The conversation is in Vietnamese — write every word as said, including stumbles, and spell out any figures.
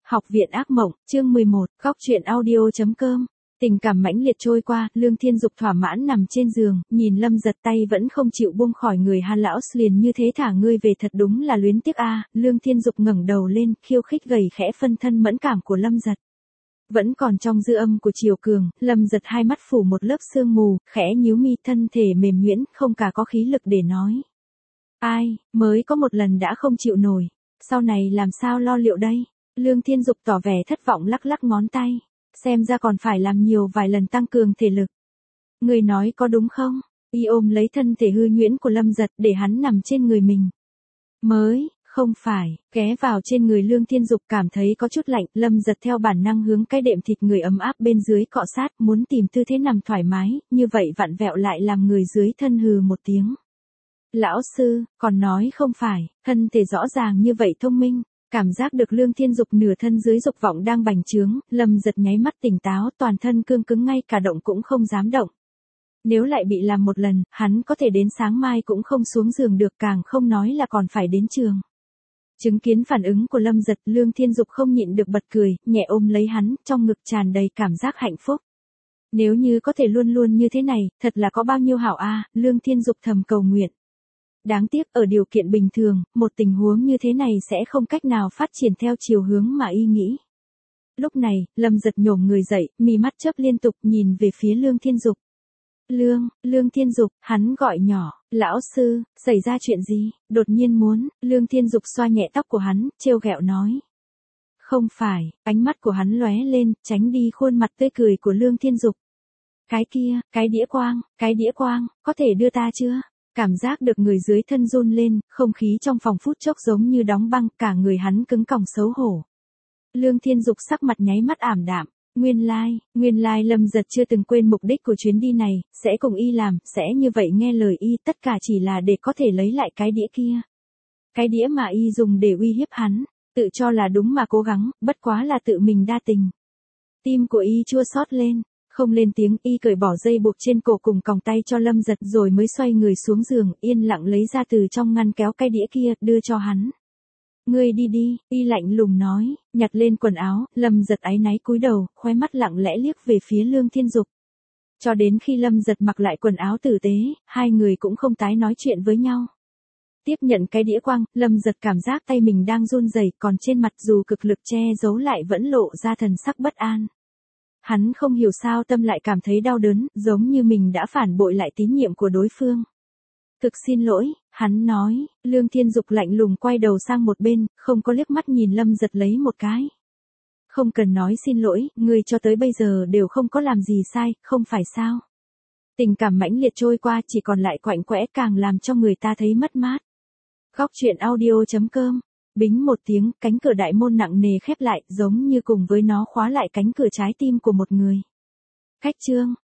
Học viện ác mộng, chương mười một, góc truyện audio.com. Tình cảm mãnh liệt trôi qua, Lương Thiên Dục thỏa mãn nằm trên giường, nhìn Lâm Giật tay vẫn không chịu buông khỏi người Hàn lão liền như thế thả ngươi về thật đúng là luyến tiếc a. Lương Thiên Dục ngẩng đầu lên, khiêu khích gầy khẽ phân thân mẫn cảm của Lâm Giật. Vẫn còn trong dư âm của chiều cường, Lâm Giật hai mắt phủ một lớp sương mù, khẽ nhíu mi, thân thể mềm nhuyễn, không cả có khí lực để nói. Ai, mới có một lần đã không chịu nổi, sau này làm sao lo liệu đây? Lương Thiên Dục tỏ vẻ thất vọng lắc lắc ngón tay, xem ra còn phải làm nhiều vài lần tăng cường thể lực. Người nói có đúng không? Y ôm lấy thân thể hư nhuyễn của Lâm Giật để hắn nằm trên người mình. Mới, không phải, ghé vào trên người Lương Thiên Dục cảm thấy có chút lạnh, Lâm Giật theo bản năng hướng cái đệm thịt người ấm áp bên dưới cọ sát, muốn tìm tư thế nằm thoải mái, như vậy vặn vẹo lại làm người dưới thân hừ một tiếng. Lão sư, còn nói không phải, thân thể rõ ràng như vậy thông minh. Cảm giác được Lương Thiên Dục nửa thân dưới dục vọng đang bành trướng, Lâm Giật nháy mắt tỉnh táo, toàn thân cương cứng ngay cả động cũng không dám động. Nếu lại bị làm một lần, hắn có thể đến sáng mai cũng không xuống giường được, càng không nói là còn phải đến trường. Chứng kiến phản ứng của Lâm Giật, Lương Thiên Dục không nhịn được bật cười, nhẹ ôm lấy hắn, trong ngực tràn đầy cảm giác hạnh phúc. Nếu như có thể luôn luôn như thế này, thật là có bao nhiêu hảo a. Lương Thiên Dục thầm cầu nguyện. Đáng tiếc ở điều kiện bình thường, một tình huống như thế này sẽ không cách nào phát triển theo chiều hướng mà y nghĩ. Lúc này, Lâm Giật nhổm người dậy, mí mắt chớp liên tục nhìn về phía Lương Thiên Dục. Lương, Lương Thiên Dục, hắn gọi nhỏ, lão sư, xảy ra chuyện gì? Đột nhiên muốn, Lương Thiên Dục xoa nhẹ tóc của hắn, trêu ghẹo nói. Không phải, ánh mắt của hắn lóe lên, tránh đi khuôn mặt tươi cười của Lương Thiên Dục. Cái kia, cái đĩa quang, cái đĩa quang, có thể đưa ta chưa? Cảm giác được người dưới thân run lên, không khí trong phòng phút chốc giống như đóng băng, cả người hắn cứng còng xấu hổ. Lương Thiên Dục sắc mặt nháy mắt ảm đạm, nguyên lai, nguyên lai Lâm Giật chưa từng quên mục đích của chuyến đi này, sẽ cùng y làm, sẽ như vậy nghe lời y, tất cả chỉ là để có thể lấy lại cái đĩa kia. Cái đĩa mà y dùng để uy hiếp hắn, tự cho là đúng mà cố gắng, bất quá là tự mình đa tình. Tim của y chua xót lên. Không lên tiếng, y cởi bỏ dây buộc trên cổ cùng còng tay cho Lâm Giật rồi mới xoay người xuống giường, yên lặng lấy ra từ trong ngăn kéo cái đĩa kia, đưa cho hắn. Ngươi đi đi, y lạnh lùng nói, nhặt lên quần áo, Lâm Giật áy náy cúi đầu, khóe mắt lặng lẽ liếc về phía Lương Thiên Dục. Cho đến khi Lâm Giật mặc lại quần áo tử tế, hai người cũng không tái nói chuyện với nhau. Tiếp nhận cái đĩa quang, Lâm Giật cảm giác tay mình đang run rẩy, còn trên mặt dù cực lực che giấu lại vẫn lộ ra thần sắc bất an. Hắn không hiểu sao tâm lại cảm thấy đau đớn, giống như mình đã phản bội lại tín nhiệm của đối phương. Thực xin lỗi, hắn nói, Lương Thiên Dục lạnh lùng quay đầu sang một bên, không có liếc mắt nhìn Lâm Giật lấy một cái. Không cần nói xin lỗi, ngươi cho tới bây giờ đều không có làm gì sai, không phải sao? Tình cảm mãnh liệt trôi qua chỉ còn lại quạnh quẽ càng làm cho người ta thấy mất mát. Góc truyện audio.com. Bính một tiếng, cánh cửa đại môn nặng nề khép lại, giống như cùng với nó khóa lại cánh cửa trái tim của một người. Khách chương,